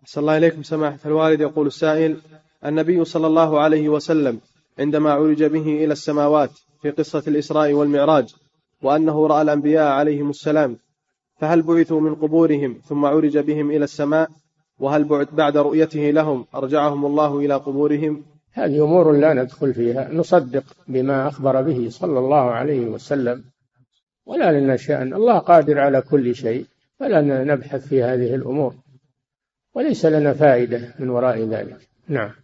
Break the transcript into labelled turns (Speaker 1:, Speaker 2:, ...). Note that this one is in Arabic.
Speaker 1: أحسن الله إليكم سماحة الوالد. يقول السائل: النبي صلى الله عليه وسلم عندما عرج به إلى السماوات في قصة الإسراء والمعراج وأنه رأى الأنبياء عليهم السلام، فهل بعثوا من قبورهم ثم عرج بهم إلى السماء؟ وهل بعد رؤيته لهم أرجعهم الله إلى قبورهم؟
Speaker 2: هذه أمور لا ندخل فيها، نصدق بما أخبر به صلى الله عليه وسلم، ولا لنا شأن. الله قادر على كل شيء، فلا نبحث في هذه الأمور، وليس لنا فائدة من وراء ذلك. نعم.